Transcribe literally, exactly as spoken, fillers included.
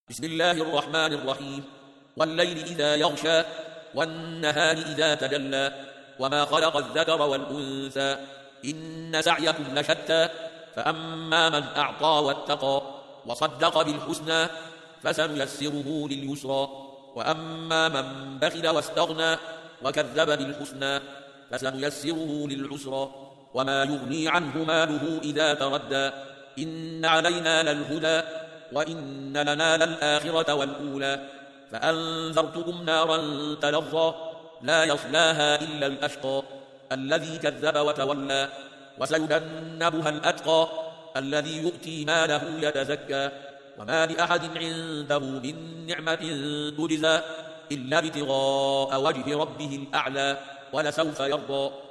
بسم الله الرحمن الرحيم والليل إذا يغشى والنهار إذا تجلى وما خلق الذكر والأنثى إن سعيكم لشتى فأما من أعطى واتقى وصدق بالحسنى فسنيسره لليسرى وأما من بخل واستغنى وكذب بالحسنى فسنيسره للعسرى وما يغني عنه ماله إذا تردى إن علينا للهدى وإن لنا للآخرة والأولى فأنذرتكم نارا تلظى لا يصلاها إلا الأشقى الذي كذب وتولى وسيجنبها الأتقى الذي يؤتي ماله يتزكى وما لأحد عنده من نعمة تجزى إلا ابتغاء وجه ربه الأعلى ولسوف يرضى